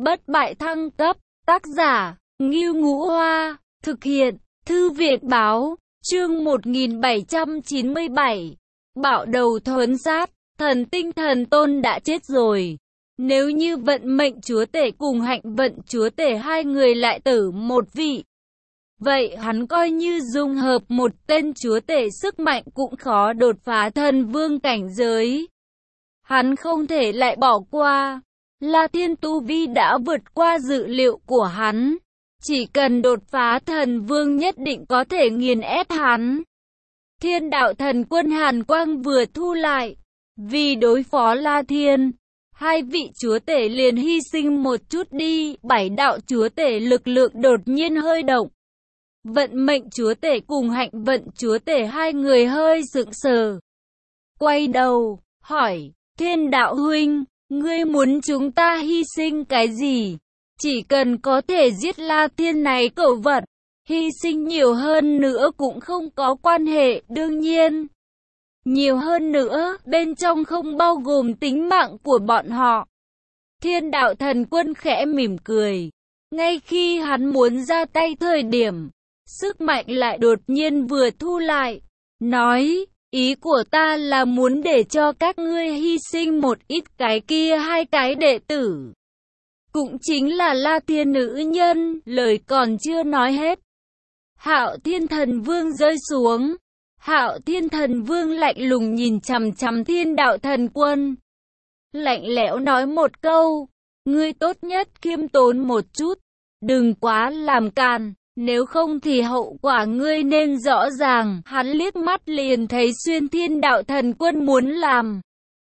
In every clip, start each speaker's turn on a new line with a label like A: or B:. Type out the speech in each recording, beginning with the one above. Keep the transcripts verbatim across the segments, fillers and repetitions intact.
A: bất bại thăng cấp, tác giả, Ngưu Ngũ Hoa, thực hiện, Thư viện báo, chương một nghìn bảy trăm chín mươi bảy, bạo đầu thuấn sát, thần tinh thần tôn đã chết rồi. Nếu như vận mệnh chúa tể cùng hạnh vận chúa tể hai người lại tử một vị, vậy hắn coi như dung hợp một tên chúa tể sức mạnh cũng khó đột phá thần vương cảnh giới. Hắn không thể lại bỏ qua. La Thiên tu vi đã vượt qua dự liệu của hắn. Chỉ cần đột phá thần vương nhất định có thể nghiền ép hắn. Thiên đạo thần quân hàn quang vừa thu lại. Vì đối phó La Thiên, hai vị chúa tể liền hy sinh một chút đi. Bảy đạo chúa tể lực lượng đột nhiên hơi động. Vận mệnh chúa tể cùng hạnh vận chúa tể hai người hơi sững sờ. Quay đầu, hỏi, Thiên đạo huynh, ngươi muốn chúng ta hy sinh cái gì? Chỉ cần có thể giết La Thiên này cẩu vật, hy sinh nhiều hơn nữa cũng không có quan hệ, đương nhiên. Nhiều hơn nữa, bên trong không bao gồm tính mạng của bọn họ. Thiên đạo thần quân khẽ mỉm cười. Ngay khi hắn muốn ra tay thời điểm, sức mạnh lại đột nhiên vừa thu lại. Nói, ý của ta là muốn để cho các ngươi hy sinh một ít cái kia hai cái đệ tử. Cũng chính là La Thiên nữ nhân, lời còn chưa nói hết. Hạo Thiên Thần Vương rơi xuống. Hạo Thiên Thần Vương lạnh lùng nhìn chằm chằm Thiên đạo thần quân. Lạnh lẽo nói một câu, ngươi tốt nhất khiêm tốn một chút, đừng quá làm càn. Nếu không thì hậu quả ngươi nên rõ ràng. Hắn liếc mắt liền thấy xuyên Thiên đạo thần quân muốn làm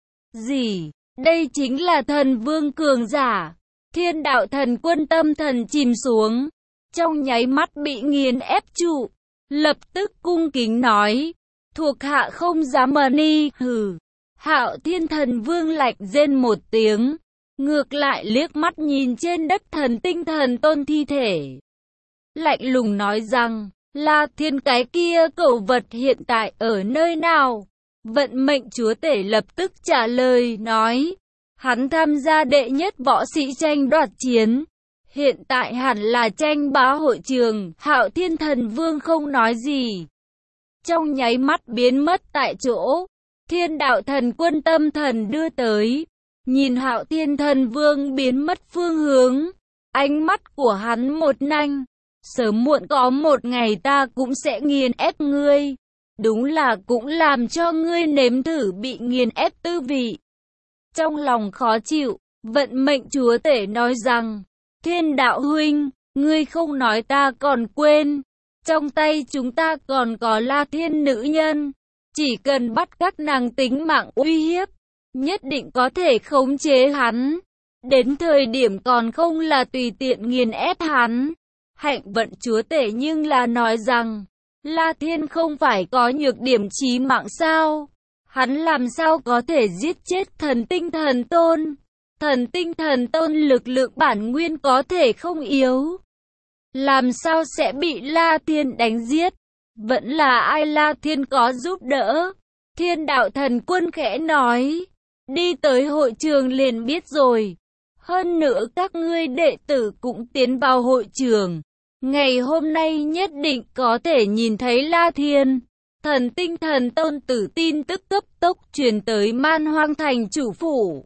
A: gì. Đây chính là thần vương cường giả. Thiên đạo thần quân tâm thần chìm xuống, trong nháy mắt bị nghiền ép trụ. Lập tức cung kính nói, thuộc hạ không dám mờ ni. Hừ. Hạo Thiên thần vương lạnh rên một tiếng, ngược lại liếc mắt nhìn trên đất thần tinh thần tôn thi thể. Lạnh lùng nói rằng, La Thiên cái kia cẩu vật hiện tại ở nơi nào? Vận mệnh chúa tể lập tức trả lời nói, hắn tham gia đệ nhất võ sĩ tranh đoạt chiến. Hiện tại hẳn là tranh bá hội trường. Hạo Thiên thần vương không nói gì, trong nháy mắt biến mất tại chỗ. Thiên đạo thần quân tâm thần đưa tới, nhìn Hạo Thiên thần vương biến mất phương hướng, ánh mắt của hắn một nanh. Sớm muộn có một ngày ta cũng sẽ nghiền ép ngươi. Đúng là cũng làm cho ngươi nếm thử bị nghiền ép tư vị. Trong lòng khó chịu, vận mệnh chúa tể nói rằng, Thiên đạo huynh, ngươi không nói ta còn quên. Trong tay chúng ta còn có La Thiên nữ nhân. Chỉ cần bắt các nàng tính mạng uy hiếp, nhất định có thể khống chế hắn. Đến thời điểm còn không là tùy tiện nghiền ép hắn. Hạnh vận chúa tể nhưng là nói rằng, La Thiên không phải có nhược điểm chí mạng sao? Hắn làm sao có thể giết chết thần tinh thần tôn? Thần tinh thần tôn lực lượng bản nguyên có thể không yếu. Làm sao sẽ bị La Thiên đánh giết? Vẫn là ai La Thiên có giúp đỡ? Thiên đạo thần quân khẽ nói, đi tới hội trường liền biết rồi. Hơn nữa các ngươi đệ tử cũng tiến vào hội trường. Ngày hôm nay nhất định có thể nhìn thấy La Thiên. Thần tinh thần tôn tử tin tức cấp tốc truyền tới Man Hoang thành chủ phủ.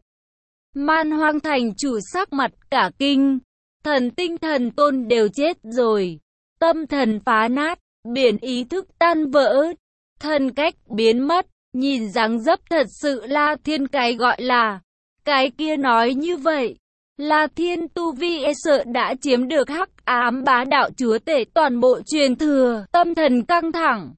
A: Man Hoang thành chủ sắc mặt cả kinh. Thần tinh thần tôn đều chết rồi. Tâm thần phá nát, biển ý thức tan vỡ, thần cách biến mất. Nhìn dáng dấp thật sự La Thiên cái gọi là. Cái kia nói như vậy, La Thiên tu vi e sợ đã chiếm được hắc ám bá đạo chúa tể toàn bộ truyền thừa. Tâm thần căng thẳng.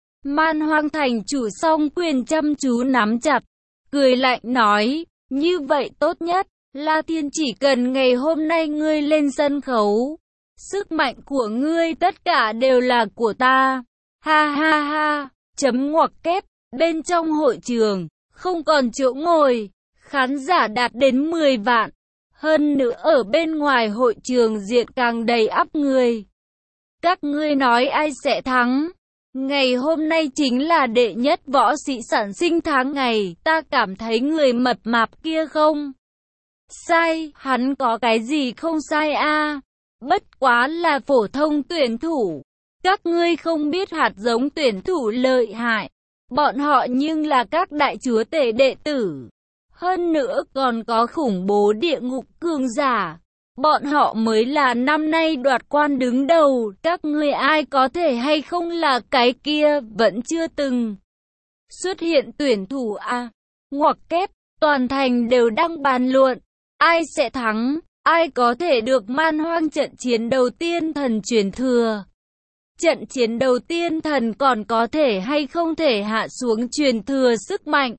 A: Man Hoang thành chủ song quyền chăm chú nắm chặt, cười lạnh nói, như vậy tốt nhất. La Thiên chỉ cần ngày hôm nay ngươi lên sân khấu, sức mạnh của ngươi tất cả đều là của ta. Ha ha ha, chấm ngoặc kép. Bên trong hội trường, không còn chỗ ngồi, khán giả đạt đến mười vạn. Hơn nữa ở bên ngoài hội trường diện càng đầy ắp người. Các ngươi nói ai sẽ thắng? Ngày hôm nay chính là đệ nhất võ sĩ sản sinh tháng ngày. Ta cảm thấy người mập mạp kia không Sai, hắn có cái gì không sai a? Bất quá là phổ thông tuyển thủ. Các ngươi không biết hạt giống tuyển thủ lợi hại. Bọn họ nhưng là các đại chúa tể đệ tử. Hơn nữa còn có khủng bố địa ngục cường giả. Bọn họ mới là năm nay đoạt quan đứng đầu. Các ngươi ai có thể hay không là cái kia vẫn chưa từng xuất hiện tuyển thủ a. Ngoặc kép, toàn thành đều đang bàn luận. Ai sẽ thắng? Ai có thể được Man Hoang trận chiến đầu tiên thần truyền thừa? Trận chiến đầu tiên thần còn có thể hay không thể hạ xuống truyền thừa sức mạnh?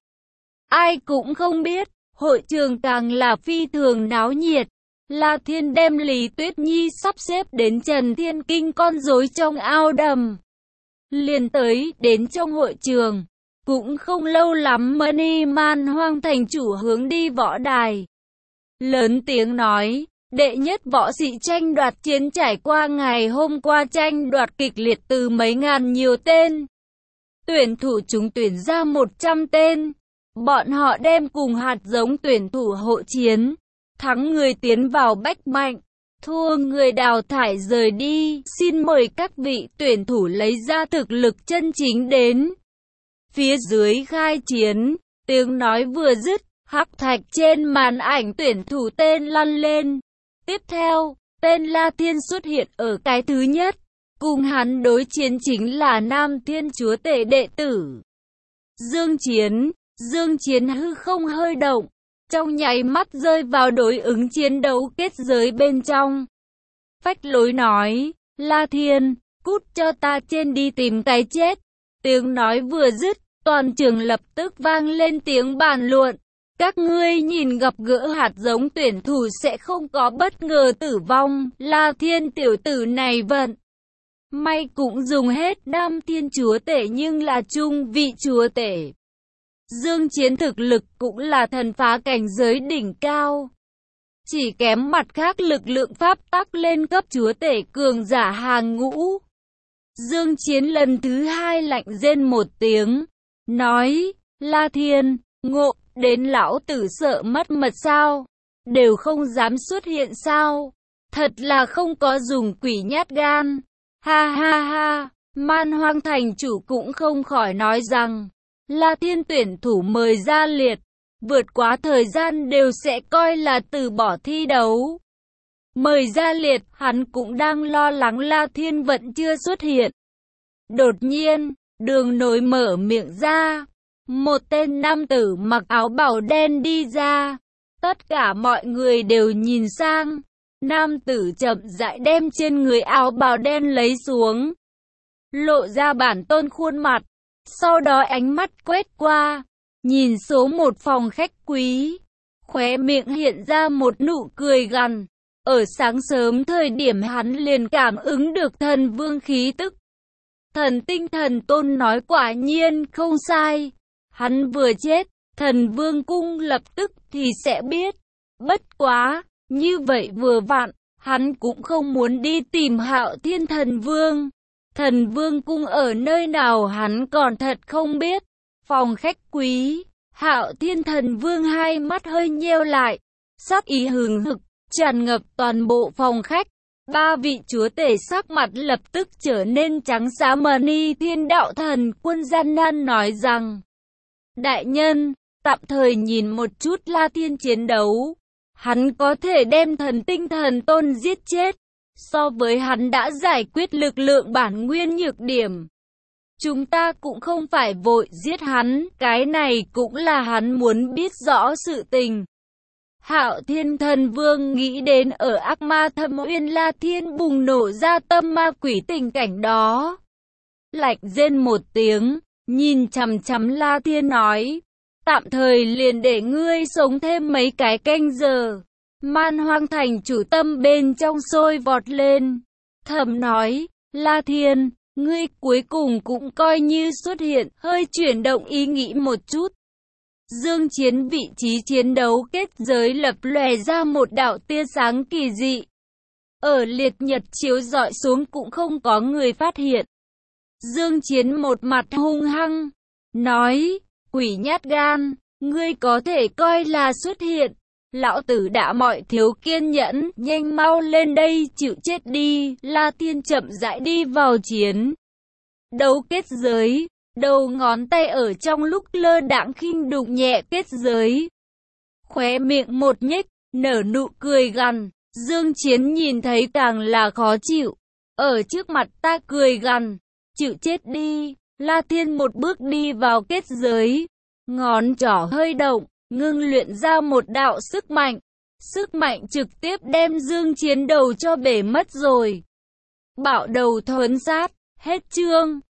A: Ai cũng không biết. Hội trường càng là phi thường náo nhiệt. La Thiên đem Lý Tuyết Nhi sắp xếp đến Trần Thiên Kinh con rối trong ao đầm. Liền tới đến trong hội trường. Cũng không lâu lắm Mani Man Hoang thành chủ hướng đi võ đài. Lớn tiếng nói, đệ nhất võ sĩ tranh đoạt chiến trải qua ngày hôm qua tranh đoạt kịch liệt từ mấy ngàn nhiều tên. Tuyển thủ chúng tuyển ra một trăm tên. Bọn họ đem cùng hạt giống tuyển thủ hộ chiến. Thắng người tiến vào bách mạnh, thua người đào thải rời đi. Xin mời các vị tuyển thủ lấy ra thực lực chân chính đến. Phía dưới khai chiến, tiếng nói vừa dứt, hắc thạch trên màn ảnh tuyển thủ tên lăn lên. Tiếp theo, tên La Thiên xuất hiện ở cái thứ nhất. Cùng hắn đối chiến chính là Nam Thiên Chúa Tể đệ tử Dương Chiến. Dương Chiến hư không hơi động, trong nháy mắt rơi vào đối ứng chiến đấu kết giới bên trong. Phách Lối nói, La Thiên, cút cho ta trên đi tìm cái chết. Tiếng nói vừa dứt, toàn trường lập tức vang lên tiếng bàn luận. Các ngươi nhìn gặp gỡ hạt giống tuyển thủ sẽ không có bất ngờ tử vong. La Thiên tiểu tử này vận may cũng dùng hết Nam Thiên Chúa Tể nhưng là trung vị chúa tể. Dương Chiến thực lực cũng là thần phá cảnh giới đỉnh cao. Chỉ kém mặt khác lực lượng pháp tắc lên cấp chúa tể cường giả hàng ngũ. Dương Chiến lần thứ hai lạnh rên một tiếng. Nói, La Thiên, ngộ, đến lão tử sợ mất mật sao? Đều không dám xuất hiện sao? Thật là không có dùng quỷ nhát gan. Ha ha ha, Man Hoang thành chủ cũng không khỏi nói rằng, La Thiên tuyển thủ mời ra liệt, vượt quá thời gian đều sẽ coi là từ bỏ thi đấu. Mời ra liệt, hắn cũng đang lo lắng La Thiên vẫn chưa xuất hiện. Đột nhiên, Đường Nối mở miệng ra, một tên nam tử mặc áo bào đen đi ra. Tất cả mọi người đều nhìn sang, nam tử chậm rãi đem trên người áo bào đen lấy xuống, lộ ra bản tôn khuôn mặt. Sau đó ánh mắt quét qua, nhìn số một phòng khách quý, khóe miệng hiện ra một nụ cười gằn. Ở sáng sớm thời điểm hắn liền cảm ứng được thần vương khí tức. Thần tinh thần tôn nói quả nhiên không sai. Hắn vừa chết, thần vương cung lập tức thì sẽ biết. Bất quá, như vậy vừa vặn, hắn cũng không muốn đi tìm Hạo Thiên thần vương. Thần vương cung ở nơi nào hắn còn thật không biết. Phòng khách quý, Hạo Thiên thần vương hai mắt hơi nheo lại, sắc ý hừng hực tràn ngập toàn bộ phòng khách. Ba vị chúa tể sắc mặt lập tức trở nên trắng xám. Mani Thiên đạo thần quân gian nan nói rằng, đại nhân, tạm thời nhìn một chút La Thiên chiến đấu. Hắn có thể đem thần tinh thần tôn giết chết. So với hắn đã giải quyết lực lượng bản nguyên nhược điểm, chúng ta cũng không phải vội giết hắn. Cái này cũng là hắn muốn biết rõ sự tình. Hạo Thiên thần vương nghĩ đến ở ác ma thâm uyên La Thiên bùng nổ ra tâm ma quỷ tình cảnh đó. Lạnh rên một tiếng, nhìn chằm chằm La Thiên nói, tạm thời liền để ngươi sống thêm mấy cái canh giờ. Man Hoang thành chủ tâm bên trong sôi vọt lên, thầm nói, La Thiên, ngươi cuối cùng cũng coi như xuất hiện. Hơi chuyển động ý nghĩ một chút, Dương Chiến vị trí chiến đấu kết giới lập lòe ra một đạo tia sáng kỳ dị. Ở liệt nhật chiếu rọi xuống cũng không có người phát hiện. Dương Chiến một mặt hung hăng, nói, quỷ nhát gan, ngươi có thể coi là xuất hiện. Lão tử đã mọi thiếu kiên nhẫn, nhanh mau lên đây, chịu chết đi. La Tiên chậm rãi đi vào chiến đấu kết giới, đầu ngón tay ở trong lúc lơ đãng khinh đụng nhẹ kết giới. Khóe miệng một nhếch, nở nụ cười gằn. Dương Chiến nhìn thấy càng là khó chịu. Ở trước mặt ta cười gằn, chịu chết đi. La Tiên một bước đi vào kết giới, ngón trỏ hơi động, ngưng luyện ra một đạo sức mạnh. Sức mạnh trực tiếp đem Dương Chiến đầu cho bể mất rồi. Bạo đầu thuấn sát, hết chương.